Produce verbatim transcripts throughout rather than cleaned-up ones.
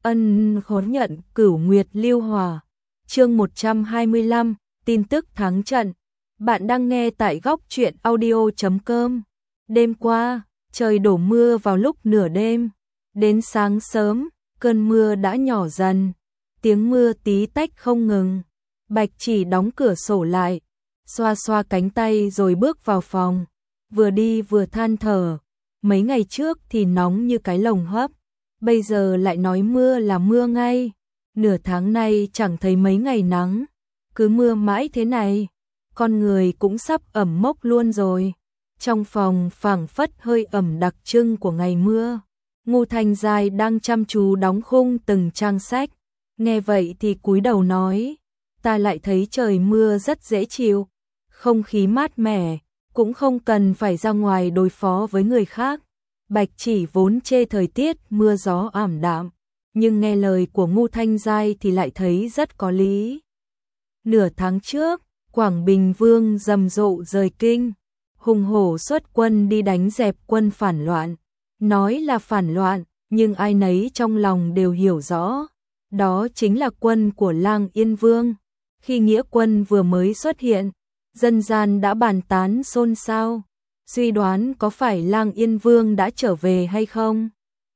Ân khốn nhận cửu nguyệt lưu hòa. Chương một trăm hai mươi lăm, tin tức thắng trận. Bạn đang nghe tại góc truyện audio chấm com. Đêm qua, trời đổ mưa vào lúc nửa đêm. Đến sáng sớm, cơn mưa đã nhỏ dần. Tiếng mưa tí tách không ngừng. Bạch Chỉ đóng cửa sổ lại, xoa xoa cánh tay rồi bước vào phòng. Vừa đi vừa than thở. Mấy ngày trước thì nóng như cái lồng hấp. Bây giờ lại nói mưa là mưa ngay. Nửa tháng nay chẳng thấy mấy ngày nắng. Cứ mưa mãi thế này. Con người cũng sắp ẩm mốc luôn rồi. Trong phòng phảng phất hơi ẩm đặc trưng của ngày mưa. Ngô Thanh Giai đang chăm chú đóng khung từng trang sách. Nghe vậy thì cúi đầu nói. Ta lại thấy trời mưa rất dễ chịu. Không khí mát mẻ. Cũng không cần phải ra ngoài đối phó với người khác. Bạch Chỉ vốn chê thời tiết mưa gió ảm đạm, nhưng nghe lời của Ngô Thanh Giai thì lại thấy rất có lý. Nửa tháng trước, Quảng Bình Vương rầm rộ rời kinh, hùng hổ xuất quân đi đánh dẹp quân phản loạn. Nói là phản loạn, nhưng ai nấy trong lòng đều hiểu rõ. Đó chính là quân của Lang Yên Vương. Khi nghĩa quân vừa mới xuất hiện, dân gian đã bàn tán xôn xao. Suy đoán có phải Lang Yên Vương đã trở về hay không?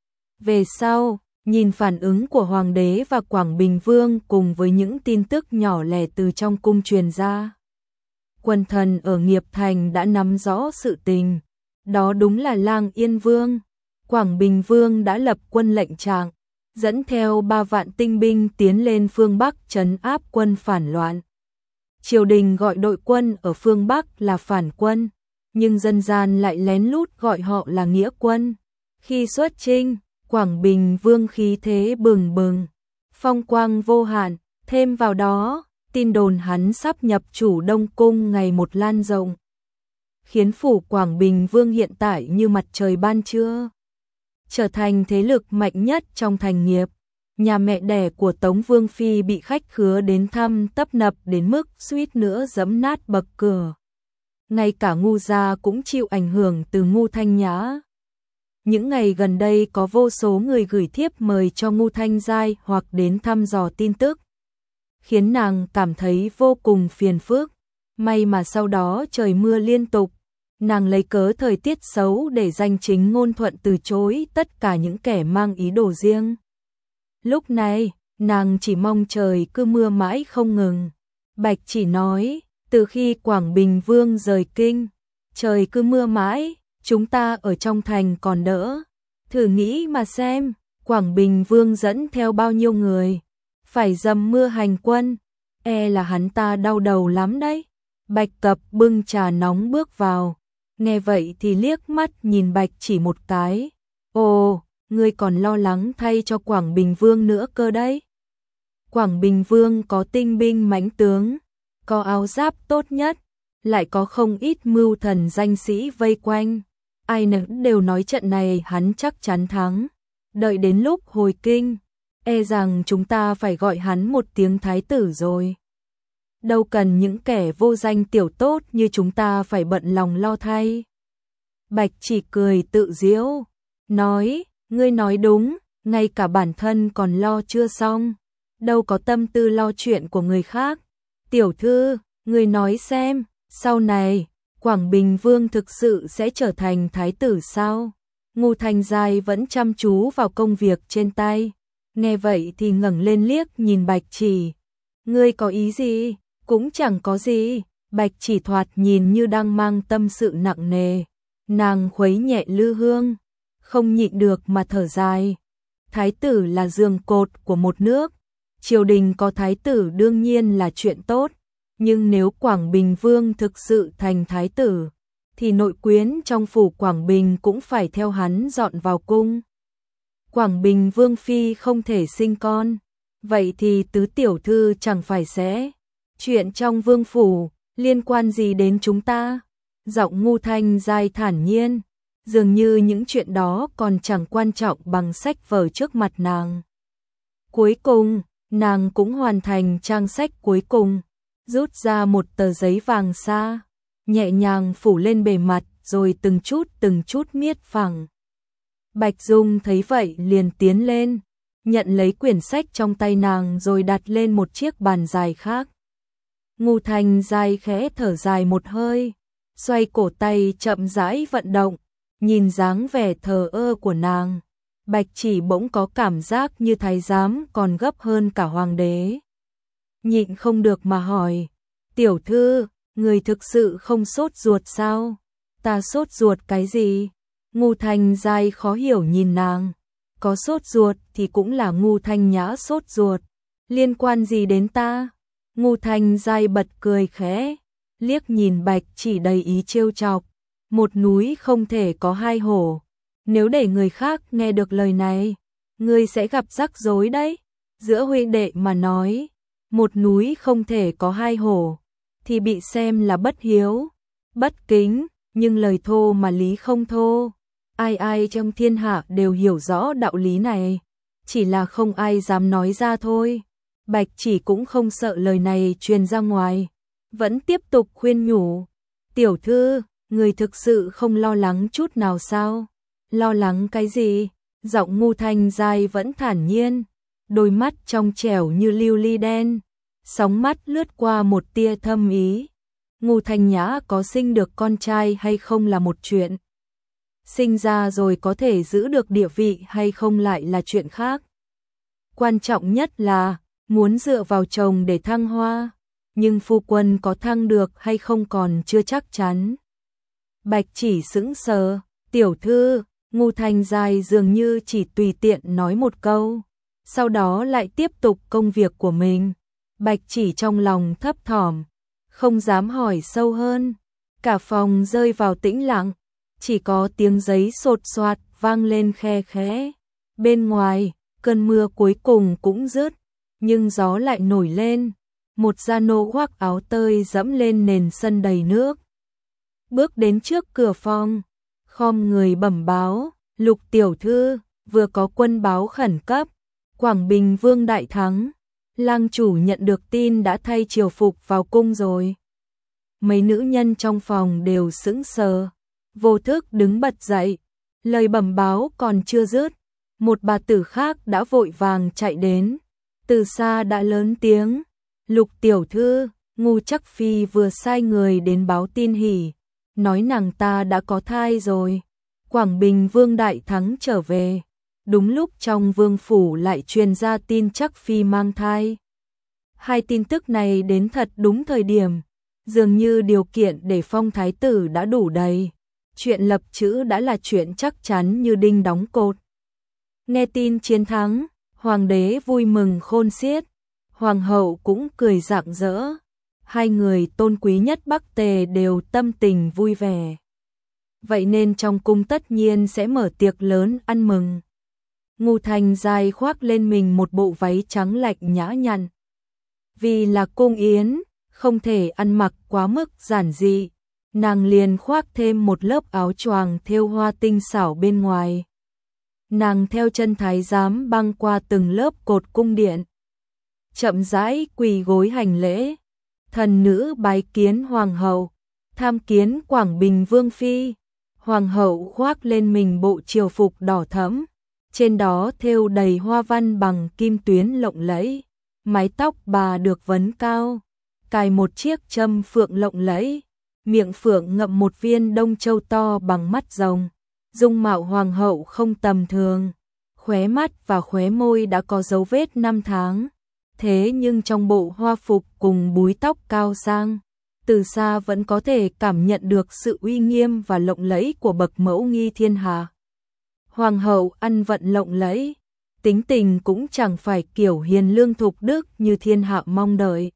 Về sau, nhìn phản ứng của Hoàng đế và Quảng Bình Vương cùng với những tin tức nhỏ lẻ từ trong cung truyền ra. Quần thần ở Nghiệp Thành đã nắm rõ sự tình. Đó đúng là Lang Yên Vương. Quảng Bình Vương đã lập quân lệnh trạng, dẫn theo ba vạn tinh binh tiến lên phương Bắc trấn áp quân phản loạn. Triều đình gọi đội quân ở phương Bắc là phản quân. Nhưng dân gian lại lén lút gọi họ là nghĩa quân. Khi xuất chinh, Quảng Bình Vương khí thế bừng bừng, phong quang vô hạn, thêm vào đó, tin đồn hắn sắp nhập chủ Đông Cung ngày một lan rộng, khiến phủ Quảng Bình Vương hiện tại như mặt trời ban trưa, trở thành thế lực mạnh nhất trong thành Nghiệp. Nhà mẹ đẻ của Tống Vương Phi bị khách khứa đến thăm tấp nập đến mức suýt nữa giẫm nát bậc cửa. Ngay cả Ngu gia cũng chịu ảnh hưởng từ Ngu Thanh Nhã. Những ngày gần đây có vô số người gửi thiếp mời cho Ngu Thanh Giai hoặc đến thăm dò tin tức, khiến nàng cảm thấy vô cùng phiền phức. May mà sau đó trời mưa liên tục, nàng lấy cớ thời tiết xấu để danh chính ngôn thuận từ chối tất cả những kẻ mang ý đồ riêng. Lúc này, nàng chỉ mong trời cứ mưa mãi không ngừng. Bạch Chỉ nói, từ khi Quảng Bình Vương rời kinh, trời cứ mưa mãi, chúng ta ở trong thành còn đỡ. Thử nghĩ mà xem, Quảng Bình Vương dẫn theo bao nhiêu người, phải dầm mưa hành quân, e là hắn ta đau đầu lắm đấy. Bạch Cập bưng trà nóng bước vào, nghe vậy thì liếc mắt nhìn Bạch Chỉ một cái. Ồ, ngươi còn lo lắng thay cho Quảng Bình Vương nữa cơ đấy. Quảng Bình Vương có tinh binh mãnh tướng, có áo giáp tốt nhất, lại có không ít mưu thần danh sĩ vây quanh. Ai nấy đều nói trận này hắn chắc chắn thắng. Đợi đến lúc hồi kinh, e rằng chúng ta phải gọi hắn một tiếng thái tử rồi. Đâu cần những kẻ vô danh tiểu tốt như chúng ta phải bận lòng lo thay. Bạch Chỉ cười tự giễu, nói, ngươi nói đúng, ngay cả bản thân còn lo chưa xong, đâu có tâm tư lo chuyện của người khác. Tiểu thư, người nói xem, sau này, Quảng Bình Vương thực sự sẽ trở thành thái tử sao? Ngô Thanh Giai vẫn chăm chú vào công việc trên tay. Nghe vậy thì ngẩng lên liếc nhìn Bạch Chỉ. Ngươi có ý gì? Cũng chẳng có gì. Bạch Chỉ thoạt nhìn như đang mang tâm sự nặng nề. Nàng khuấy nhẹ lư hương, không nhịn được mà thở dài. Thái tử là giường cột của một nước. Triều đình có thái tử đương nhiên là chuyện tốt, nhưng nếu Quảng Bình Vương thực sự thành thái tử, thì nội quyến trong phủ Quảng Bình cũng phải theo hắn dọn vào cung. Quảng Bình Vương Phi không thể sinh con, vậy thì tứ tiểu thư chẳng phải sẽ. Chuyện trong vương phủ, liên quan gì đến chúng ta? Giọng Ngô Thanh Giai thản nhiên, dường như những chuyện đó còn chẳng quan trọng bằng sách vở trước mặt nàng. Cuối cùng, nàng cũng hoàn thành trang sách cuối cùng, rút ra một tờ giấy vàng sa, nhẹ nhàng phủ lên bề mặt rồi từng chút từng chút miết phẳng. Bạch Dung thấy vậy liền tiến lên, nhận lấy quyển sách trong tay nàng rồi đặt lên một chiếc bàn dài khác. Ngô Thanh Giai khẽ thở dài một hơi, xoay cổ tay chậm rãi vận động, nhìn dáng vẻ thờ ơ của nàng. Bạch Chỉ bỗng có cảm giác như thái giám còn gấp hơn cả hoàng đế. Nhịn không được mà hỏi, tiểu thư, người thực sự không sốt ruột sao? Ta sốt ruột cái gì? Ngô Thanh Giai khó hiểu nhìn nàng, có sốt ruột thì cũng là Ngô Thanh Nhã sốt ruột, liên quan gì đến ta? Ngô Thanh Giai bật cười khẽ, liếc nhìn Bạch Chỉ đầy ý trêu chọc, một núi không thể có hai hổ, nếu để người khác nghe được lời này, ngươi sẽ gặp rắc rối đấy. Giữa huynh đệ mà nói, một núi không thể có hai hổ, thì bị xem là bất hiếu, bất kính, nhưng lời thô mà lý không thô. Ai ai trong thiên hạ đều hiểu rõ đạo lý này, chỉ là không ai dám nói ra thôi. Bạch Chỉ cũng không sợ lời này truyền ra ngoài, vẫn tiếp tục khuyên nhủ, tiểu thư, người thực sự không lo lắng chút nào sao? Lo lắng cái gì? Giọng Ngô Thanh Giai vẫn thản nhiên, đôi mắt trong trẻo như lưu ly đen, sóng mắt lướt qua một tia thâm ý. Ngô Thanh Nhã có sinh được con trai hay không là một chuyện, sinh ra rồi có thể giữ được địa vị hay không lại là chuyện khác. Quan trọng nhất là muốn dựa vào chồng để thăng hoa, nhưng phu quân có thăng được hay không còn chưa chắc chắn. Bạch Chỉ sững sờ, tiểu thư. Ngô Thanh Giai dường như chỉ tùy tiện nói một câu, sau đó lại tiếp tục công việc của mình. Bạch Chỉ trong lòng thấp thỏm, không dám hỏi sâu hơn. Cả phòng rơi vào tĩnh lặng, chỉ có tiếng giấy sột soạt vang lên khe khẽ. Bên ngoài, cơn mưa cuối cùng cũng dứt, nhưng gió lại nổi lên. Một gia nô khoác áo tơi dẫm lên nền sân đầy nước, bước đến trước cửa phòng, khom người bẩm báo, Lục tiểu thư, vừa có quân báo khẩn cấp, Quảng Bình Vương đại thắng, lang chủ nhận được tin đã thay triều phục vào cung rồi. Mấy nữ nhân trong phòng đều sững sờ, vô thức đứng bật dậy, lời bẩm báo còn chưa dứt, một bà tử khác đã vội vàng chạy đến, từ xa đã lớn tiếng, Lục tiểu thư, Ngô Chắc Phi vừa sai người đến báo tin hỉ, nói nàng ta đã có thai rồi. Quảng Bình Vương đại thắng trở về, đúng lúc trong vương phủ lại truyền ra tin Chắc Phi mang thai. Hai tin tức này đến thật đúng thời điểm, dường như điều kiện để phong thái tử đã đủ đầy, chuyện lập chữ đã là chuyện chắc chắn như đinh đóng cột. Nghe tin chiến thắng, hoàng đế vui mừng khôn xiết, hoàng hậu cũng cười rạng rỡ, hai người tôn quý nhất Bắc Tề đều tâm tình vui vẻ. Vậy nên trong cung tất nhiên sẽ mở tiệc lớn ăn mừng. Ngô Thanh Giai khoác lên mình một bộ váy trắng lạnh nhã nhặn. Vì là cung yến, không thể ăn mặc quá mức giản dị, nàng liền khoác thêm một lớp áo choàng thêu hoa tinh xảo bên ngoài. Nàng theo chân thái giám băng qua từng lớp cột cung điện, chậm rãi quỳ gối hành lễ. Thần nữ bái kiến hoàng hậu, tham kiến Quảng Bình Vương phi. Hoàng hậu khoác lên mình bộ triều phục đỏ thẫm, trên đó thêu đầy hoa văn bằng kim tuyến lộng lẫy, mái tóc bà được vấn cao, cài một chiếc châm phượng lộng lẫy, miệng phượng ngậm một viên đông châu to bằng mắt rồng. Dung mạo hoàng hậu không tầm thường, khóe mắt và khóe môi đã có dấu vết năm tháng, thế nhưng trong bộ hoa phục cùng búi tóc cao sang, từ xa vẫn có thể cảm nhận được sự uy nghiêm và lộng lẫy của bậc mẫu nghi thiên hạ. Hoàng hậu ăn vận lộng lẫy, tính tình cũng chẳng phải kiểu hiền lương thục đức như thiên hạ mong đợi.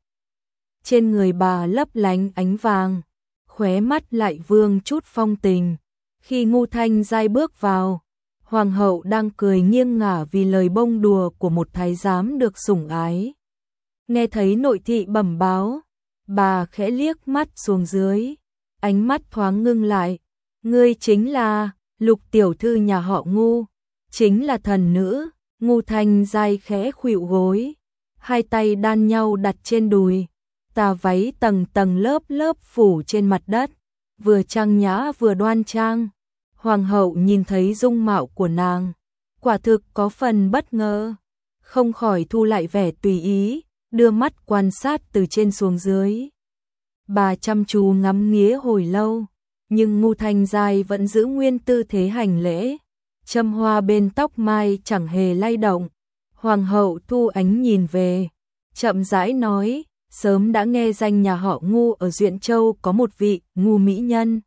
Trên người bà lấp lánh ánh vàng, khóe mắt lại vương chút phong tình. Khi Ngô Thanh Giai bước vào, hoàng hậu đang cười nghiêng ngả vì lời bông đùa của một thái giám được sủng ái. Nghe thấy nội thị bẩm báo, bà khẽ liếc mắt xuống dưới, ánh mắt thoáng ngưng lại. Ngươi chính là Lục tiểu thư nhà họ Ngô, chính là thần nữ. Ngô Thanh Giai khẽ khuỵu gối, hai tay đan nhau đặt trên đùi, tà váy tầng tầng lớp lớp phủ trên mặt đất, vừa trang nhã vừa đoan trang. Hoàng hậu nhìn thấy dung mạo của nàng, quả thực có phần bất ngờ. không khỏi thu lại vẻ tùy ý, đưa mắt quan sát từ trên xuống dưới. Bà chăm chú ngắm nghía hồi lâu, nhưng Ngô Thanh Giai vẫn giữ nguyên tư thế hành lễ, châm hoa bên tóc mai chẳng hề lay động. Hoàng hậu thu ánh nhìn về, chậm rãi nói, sớm đã nghe danh nhà họ Ngô ở Duyện Châu có một vị Ngô mỹ nhân.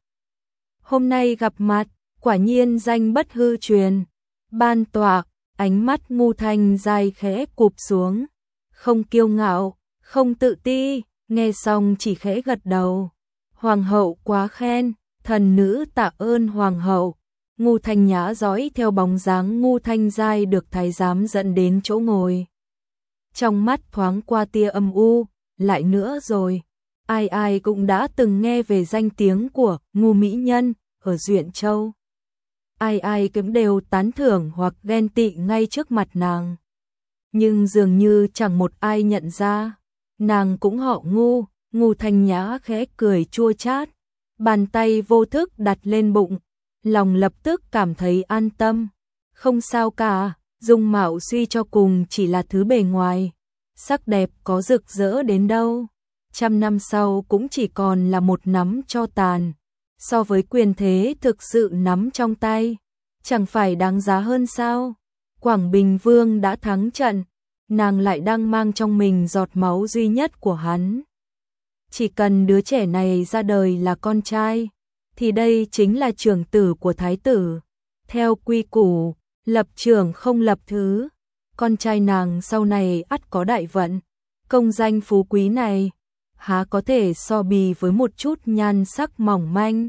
Hôm nay gặp mặt, quả nhiên danh bất hư truyền. Ban tọa, ánh mắt Ngô Thanh Giai khẽ cụp xuống, không kiêu ngạo, không tự ti, nghe xong chỉ khẽ gật đầu. Hoàng hậu quá khen, thần nữ tạ ơn hoàng hậu. Ngô Thanh Nhã dõi theo bóng dáng Ngô Thanh Giai được thái giám dẫn đến chỗ ngồi. Trong mắt thoáng qua tia âm u, lại nữa rồi, ai ai cũng đã từng nghe về danh tiếng của Ngô mỹ nhân ở Duyện Châu. Ai ai cũng đều tán thưởng hoặc ghen tị ngay trước mặt nàng. Nhưng dường như chẳng một ai nhận ra, nàng cũng họ Ngô. Ngô Thanh Nhã khẽ cười chua chát, bàn tay vô thức đặt lên bụng, lòng lập tức cảm thấy an tâm. Không sao cả, dung mạo suy cho cùng chỉ là thứ bề ngoài, sắc đẹp có rực rỡ đến đâu, trăm năm sau cũng chỉ còn là một nắm tro tàn. So với quyền thế thực sự nắm trong tay, chẳng phải đáng giá hơn sao? Quảng Bình Vương đã thắng trận, nàng lại đang mang trong mình giọt máu duy nhất của hắn. Chỉ cần đứa trẻ này ra đời là con trai, thì đây chính là trưởng tử của thái tử. Theo quy củ, lập trưởng không lập thứ, con trai nàng sau này ắt có đại vận. Công danh phú quý này, há có thể so bì với một chút nhan sắc mỏng manh.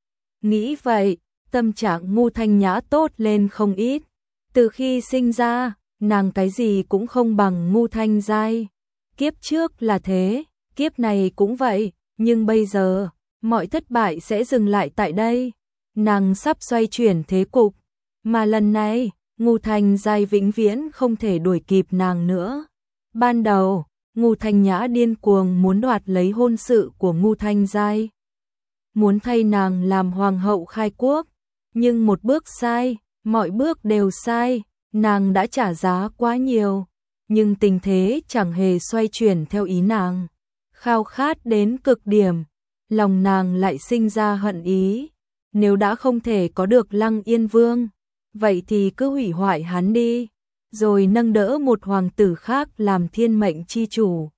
Nghĩ vậy, tâm trạng Ngô Thanh Nhã tốt lên không ít. Từ khi sinh ra, nàng cái gì cũng không bằng Ngô Thanh Giai. Kiếp trước là thế, kiếp này cũng vậy, nhưng bây giờ, mọi thất bại sẽ dừng lại tại đây. Nàng sắp xoay chuyển thế cục, mà lần này, Ngô Thanh Giai vĩnh viễn không thể đuổi kịp nàng nữa. Ban đầu, Ngô Thanh Nhã điên cuồng muốn đoạt lấy hôn sự của Ngô Thanh Giai, muốn thay nàng làm hoàng hậu khai quốc, nhưng một bước sai, mọi bước đều sai, nàng đã trả giá quá nhiều, nhưng tình thế chẳng hề xoay chuyển theo ý nàng. Khao khát đến cực điểm, lòng nàng lại sinh ra hận ý, nếu đã không thể có được Lăng Yên Vương, vậy thì cứ hủy hoại hắn đi, rồi nâng đỡ một hoàng tử khác làm thiên mệnh chi chủ.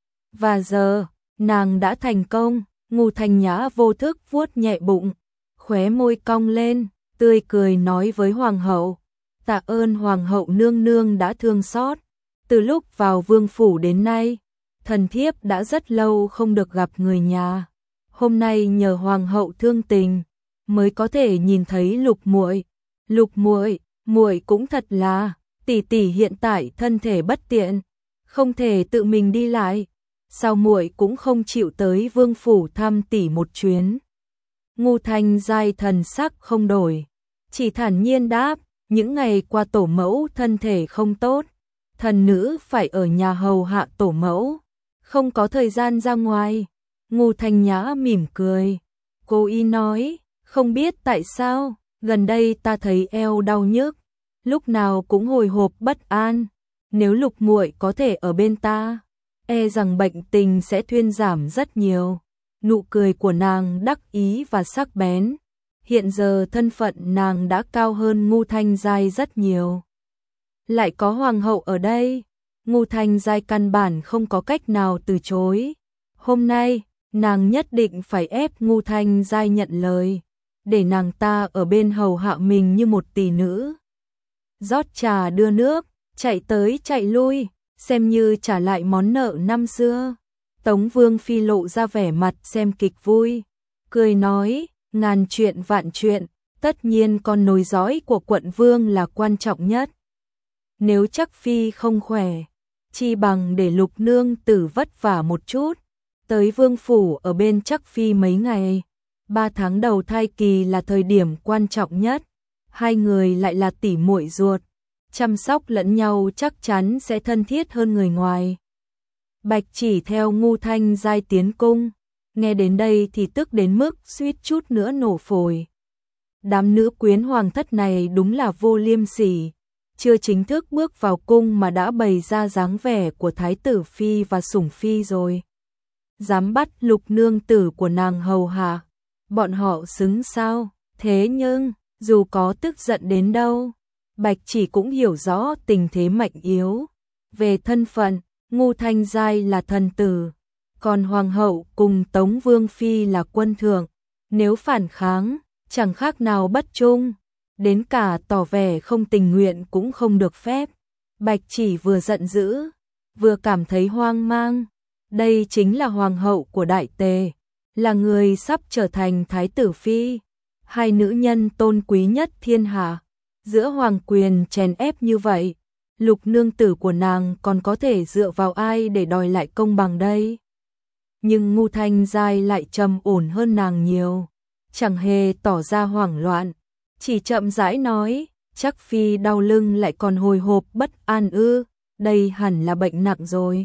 Và giờ, nàng đã thành công. Ngô Thanh Nhã vô thức vuốt nhẹ bụng, khóe môi cong lên, tươi cười nói với hoàng hậu, tạ ơn hoàng hậu nương nương đã thương xót. Từ lúc vào vương phủ đến nay, thần thiếp đã rất lâu không được gặp người nhà. Hôm nay nhờ hoàng hậu thương tình, mới có thể nhìn thấy Lục muội. Lục muội, muội cũng thật là, tỷ tỷ hiện tại thân thể bất tiện, không thể tự mình đi lại. Sao muội cũng không chịu tới vương phủ thăm tỷ một chuyến? Ngô Thanh Giai thần sắc không đổi, chỉ thản nhiên đáp, những ngày qua tổ mẫu thân thể không tốt, thần nữ phải ở nhà hầu hạ tổ mẫu, không có thời gian ra ngoài. Ngô Thanh Nhã mỉm cười, cô y nói, không biết tại sao, gần đây ta thấy eo đau nhức, lúc nào cũng hồi hộp bất an, nếu Lục muội có thể ở bên ta, e rằng bệnh tình sẽ thuyên giảm rất nhiều. Nụ cười của nàng đắc ý và sắc bén. Hiện giờ thân phận nàng đã cao hơn Ngô Thanh Giai rất nhiều. Lại có hoàng hậu ở đây, Ngô Thanh Giai căn bản không có cách nào từ chối. Hôm nay, nàng nhất định phải ép Ngô Thanh Giai nhận lời, để nàng ta ở bên hầu hạ mình như một tỷ nữ. Rót trà đưa nước, chạy tới chạy lui, xem như trả lại món nợ năm xưa. Tống Vương Phi lộ ra vẻ mặt xem kịch vui, cười nói, ngàn chuyện vạn chuyện, tất nhiên con nối dõi của quận Vương là quan trọng nhất. Nếu chắc Phi không khỏe, chi bằng để Lục nương tử vất vả một chút, tới Vương phủ ở bên chắc Phi mấy ngày. Ba tháng đầu thai kỳ là thời điểm quan trọng nhất, hai người lại là tỷ muội ruột, chăm sóc lẫn nhau chắc chắn sẽ thân thiết hơn người ngoài. Bạch Chỉ theo Ngô Thanh Giai tiến cung, nghe đến đây thì tức đến mức suýt chút nữa nổ phổi. Đám nữ quyến hoàng thất này đúng là vô liêm sỉ, chưa chính thức bước vào cung mà đã bày ra dáng vẻ của thái tử phi và sủng phi rồi. Dám bắt Lục nương tử của nàng hầu hạ, bọn họ xứng sao? Thế nhưng, dù có tức giận đến đâu, Bạch Chỉ cũng hiểu rõ tình thế mạnh yếu. Về thân phận, Ngô Thanh Giai là thần tử, còn hoàng hậu cùng Tống Vương phi là quân thượng, nếu phản kháng, chẳng khác nào bất trung, đến cả tỏ vẻ không tình nguyện cũng không được phép. Bạch Chỉ vừa giận dữ, vừa cảm thấy hoang mang. Đây chính là hoàng hậu của Đại Tề, là người sắp trở thành thái tử phi, hai nữ nhân tôn quý nhất thiên hạ. Giữa hoàng quyền chèn ép như vậy, Lục nương tử của nàng còn có thể dựa vào ai để đòi lại công bằng đây? Nhưng Ngô Thanh Giai lại trầm ổn hơn nàng nhiều, chẳng hề tỏ ra hoảng loạn, chỉ chậm rãi nói, chắc phi đau lưng lại còn hồi hộp bất an ư, đây hẳn là bệnh nặng rồi.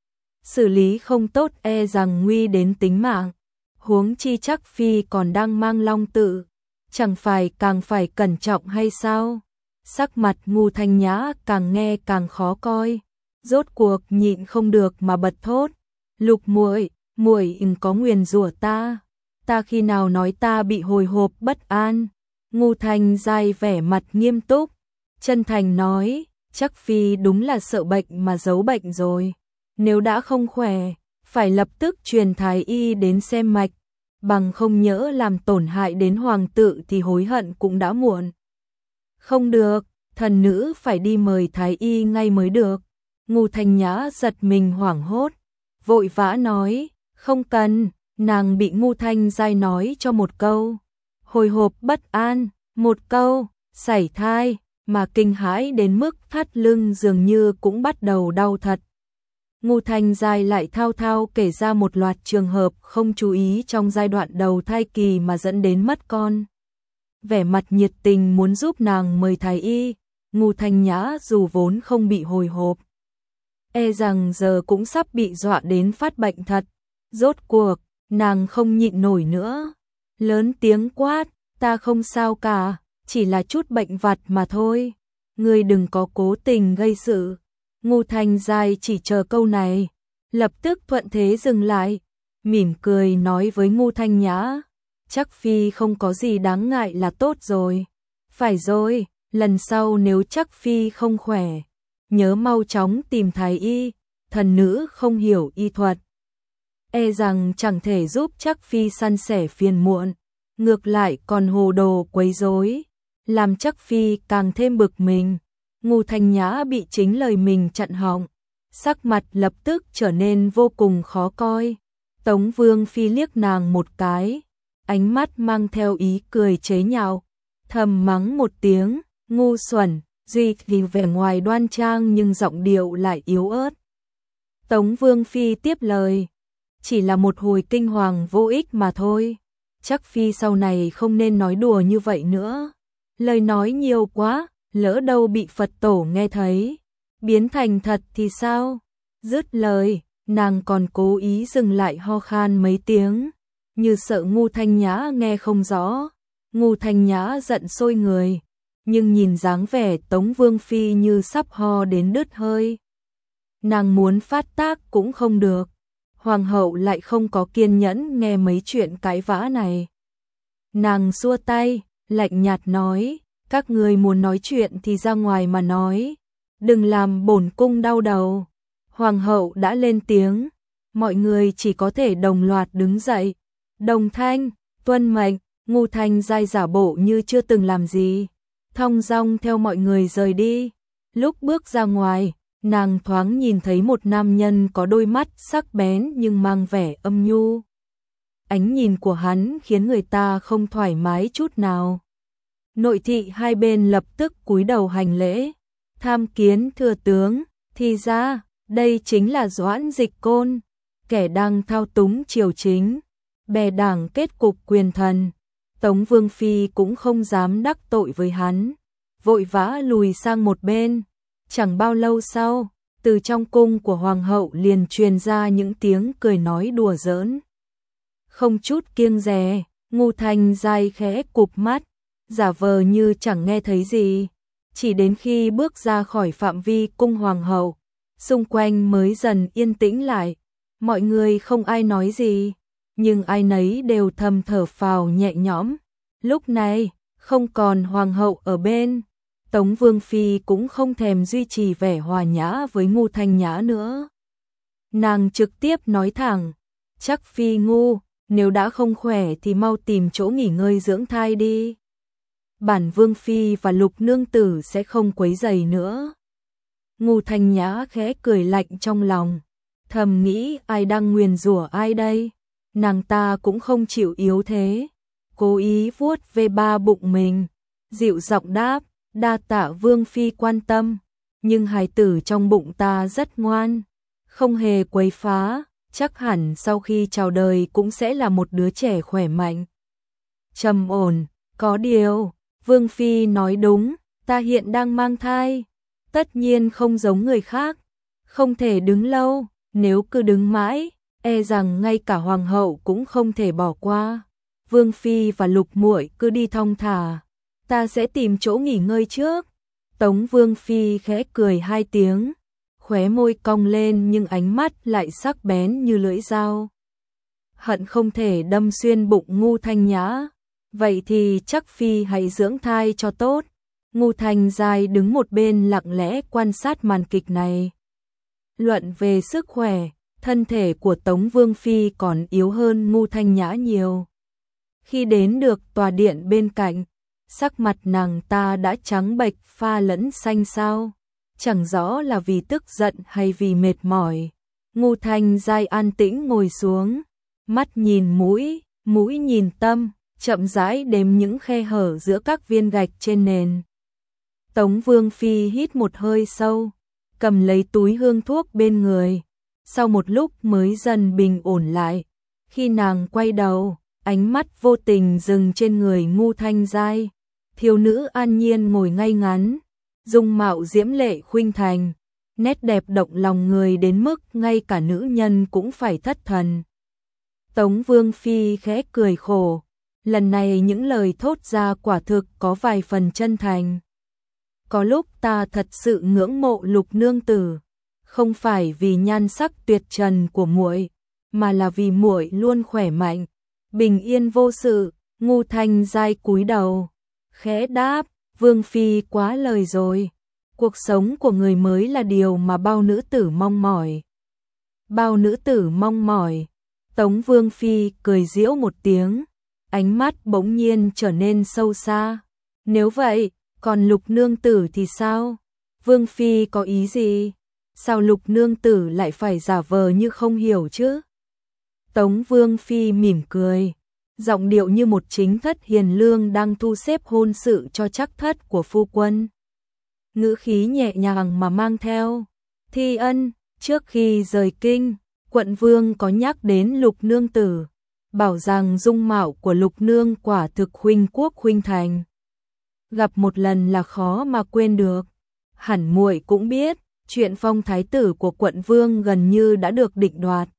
Xử lý không tốt e rằng nguy đến tính mạng, huống chi chắc phi còn đang mang long tự, chẳng phải càng phải cẩn trọng hay sao? Sắc mặt Ngô Thanh Nhã càng nghe càng khó coi, rốt cuộc nhịn không được mà bật thốt, Lục muội, muội có nguyền rủa ta, ta khi nào nói ta bị hồi hộp bất an? Ngô Thanh Giai vẻ mặt nghiêm túc, chân thành nói, chắc phi đúng là sợ bệnh mà giấu bệnh rồi, nếu đã không khỏe, phải lập tức truyền thái y đến xem mạch, bằng không nhỡ làm tổn hại đến hoàng tự thì hối hận cũng đã muộn. Không được, thần nữ phải đi mời thái y ngay mới được. Ngô Thanh Nhã giật mình hoảng hốt, vội vã nói, không cần, nàng bị Ngô Thanh Giai nói cho một câu, hồi hộp bất an, một câu, sảy thai, mà kinh hãi đến mức thắt lưng dường như cũng bắt đầu đau thật. Ngô Thanh Giai lại thao thao kể ra một loạt trường hợp không chú ý trong giai đoạn đầu thai kỳ mà dẫn đến mất con. Vẻ mặt nhiệt tình muốn giúp nàng mời thái y, Ngô Thanh Nhã dù vốn không bị hồi hộp, e rằng giờ cũng sắp bị dọa đến phát bệnh thật. Rốt cuộc, nàng không nhịn nổi nữa, lớn tiếng quát, ta không sao cả, chỉ là chút bệnh vặt mà thôi, ngươi đừng có cố tình gây sự. Ngô Thanh Giai chỉ chờ câu này, lập tức thuận thế dừng lại, mỉm cười nói với Ngô Thanh Nhã, chắc phi không có gì đáng ngại là tốt rồi. Phải rồi, lần sau nếu chắc phi không khỏe, nhớ mau chóng tìm thái y, thần nữ không hiểu y thuật, e rằng chẳng thể giúp chắc phi săn sẻ phiền muộn, ngược lại còn hồ đồ quấy rối, làm chắc phi càng thêm bực mình. Ngô Thanh Nhã bị chính lời mình chặn họng, sắc mặt lập tức trở nên vô cùng khó coi. Tống Vương phi liếc nàng một cái, ánh mắt mang theo ý cười chế nhạo, thầm mắng một tiếng, ngu xuẩn, duy thì vẻ ngoài đoan trang nhưng giọng điệu lại yếu ớt. Tống Vương phi tiếp lời, chỉ là một hồi kinh hoàng vô ích mà thôi, chắc phi sau này không nên nói đùa như vậy nữa, lời nói nhiều quá, lỡ đâu bị Phật tổ nghe thấy, biến thành thật thì sao? Dứt lời, nàng còn cố ý dừng lại ho khan mấy tiếng, như sợ Ngô Thanh Nhã nghe không rõ. Ngô Thanh Nhã giận sôi người, nhưng nhìn dáng vẻ Tống Vương phi như sắp ho đến đứt hơi, nàng muốn phát tác cũng không được. Hoàng hậu lại không có kiên nhẫn nghe mấy chuyện cãi vã này. Nàng xua tay, lạnh nhạt nói, các người muốn nói chuyện thì ra ngoài mà nói, đừng làm bổn cung đau đầu. Hoàng hậu đã lên tiếng, mọi người chỉ có thể đồng loạt đứng dậy, đồng thanh, tuân mệnh. Ngô Thanh Giai giả bộ như chưa từng làm gì, thong dong theo mọi người rời đi. Lúc bước ra ngoài, nàng thoáng nhìn thấy một nam nhân có đôi mắt sắc bén nhưng mang vẻ âm nhu. Ánh nhìn của hắn khiến người ta không thoải mái chút nào. Nội thị hai bên lập tức cúi đầu hành lễ, tham kiến thừa tướng. Thì ra, đây chính là Doãn Dịch Côn, kẻ đang thao túng triều chính, bè đảng kết cục quyền thần. Tống Vương phi cũng không dám đắc tội với hắn, vội vã lùi sang một bên. Chẳng bao lâu sau, từ trong cung của hoàng hậu liền truyền ra những tiếng cười nói đùa giỡn. Không chút kiêng dè, Ngô Thanh Giai khẽ cụp mắt, giả vờ như chẳng nghe thấy gì. Chỉ đến khi bước ra khỏi phạm vi cung hoàng hậu, xung quanh mới dần yên tĩnh lại. Mọi người không ai nói gì, nhưng ai nấy đều thầm thở phào nhẹ nhõm. Lúc này, không còn hoàng hậu ở bên, Tống Vương Phi cũng không thèm duy trì vẻ hòa nhã với Ngô Thanh Nhã nữa. Nàng trực tiếp nói thẳng, chắc Phi ngu, nếu đã không khỏe thì mau tìm chỗ nghỉ ngơi dưỡng thai đi. Bản Vương Phi và Lục Nương Tử sẽ không quấy rầy nữa. Ngô Thanh Nhã khẽ cười lạnh trong lòng, thầm nghĩ ai đang nguyền rủa ai đây, nàng ta cũng không chịu yếu thế. Cố ý vuốt về ba bụng mình, dịu giọng đáp, đa tạ Vương Phi quan tâm, nhưng hài tử trong bụng ta rất ngoan, không hề quấy phá, chắc hẳn sau khi chào đời cũng sẽ là một đứa trẻ khỏe mạnh. Trầm ổn, có điều, Vương Phi nói đúng, ta hiện đang mang thai, tất nhiên không giống người khác, không thể đứng lâu, nếu cứ đứng mãi, e rằng ngay cả hoàng hậu cũng không thể bỏ qua. Vương Phi và Lục muội cứ đi thong thả, ta sẽ tìm chỗ nghỉ ngơi trước. Tống Vương Phi khẽ cười hai tiếng, khóe môi cong lên nhưng ánh mắt lại sắc bén như lưỡi dao. Hận không thể đâm xuyên bụng Ngô Thanh Nhã, vậy thì chắc Phi hãy dưỡng thai cho tốt. Ngô Thanh Giai đứng một bên lặng lẽ quan sát màn kịch này. Luận về sức khỏe, thân thể của Tống Vương Phi còn yếu hơn Ngô Thanh Nhã nhiều. Khi đến được tòa điện bên cạnh, sắc mặt nàng ta đã trắng bệch pha lẫn xanh xao, chẳng rõ là vì tức giận hay vì mệt mỏi. Ngô Thanh Giai an tĩnh ngồi xuống, mắt nhìn mũi, mũi nhìn tâm, chậm rãi đếm những khe hở giữa các viên gạch trên nền. Tống Vương Phi hít một hơi sâu, cầm lấy túi hương thuốc bên người, sau một lúc mới dần bình ổn lại. Khi nàng quay đầu, ánh mắt vô tình dừng trên người Ngô Thanh Giai, thiếu nữ an nhiên ngồi ngay ngắn, dung mạo diễm lệ khuynh thành, nét đẹp động lòng người đến mức ngay cả nữ nhân cũng phải thất thần. Tống Vương Phi khẽ cười khổ, lần này những lời thốt ra quả thực có vài phần chân thành. Có lúc ta thật sự ngưỡng mộ Lục nương tử, không phải vì nhan sắc tuyệt trần của muội, mà là vì muội luôn khỏe mạnh, bình yên vô sự. Ngô Thanh Giai cúi đầu, khẽ đáp, Vương Phi quá lời rồi, cuộc sống của người mới là điều mà bao nữ tử mong mỏi. Bao nữ tử mong mỏi. Tống Vương Phi cười giễu một tiếng, ánh mắt bỗng nhiên trở nên sâu xa. Nếu vậy, còn Lục nương tử thì sao? Vương Phi có ý gì? Sao Lục nương tử lại phải giả vờ như không hiểu chứ? Tống Vương Phi mỉm cười, giọng điệu như một chính thất hiền lương đang thu xếp hôn sự cho chắc thất của phu quân. Ngữ khí nhẹ nhàng mà mang theo thi ân. Trước khi rời kinh, quận vương có nhắc đến Lục nương tử, bảo rằng dung mạo của Lục nương quả thực khuynh quốc khuynh thành, gặp một lần là khó mà quên được. Hẳn muội cũng biết, chuyện phong thái tử của quận vương gần như đã được định đoạt.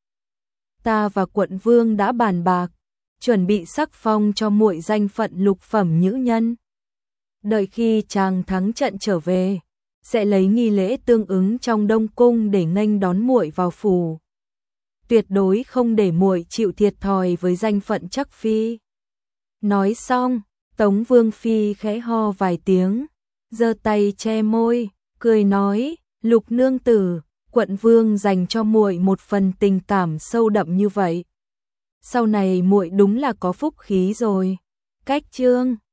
Ta và quận vương đã bàn bạc, chuẩn bị sắc phong cho muội danh phận lục phẩm nhữ nhân. Đợi khi chàng thắng trận trở về, sẽ lấy nghi lễ tương ứng trong Đông cung để nghênh đón muội vào phủ. Tuyệt đối không để muội chịu thiệt thòi với danh phận chắc phi. Nói xong, Tống Vương Phi khẽ ho vài tiếng, giơ tay che môi, cười nói, Lục nương tử, quận vương dành cho muội một phần tình cảm sâu đậm như vậy. Sau này muội đúng là có phúc khí rồi. Cách chương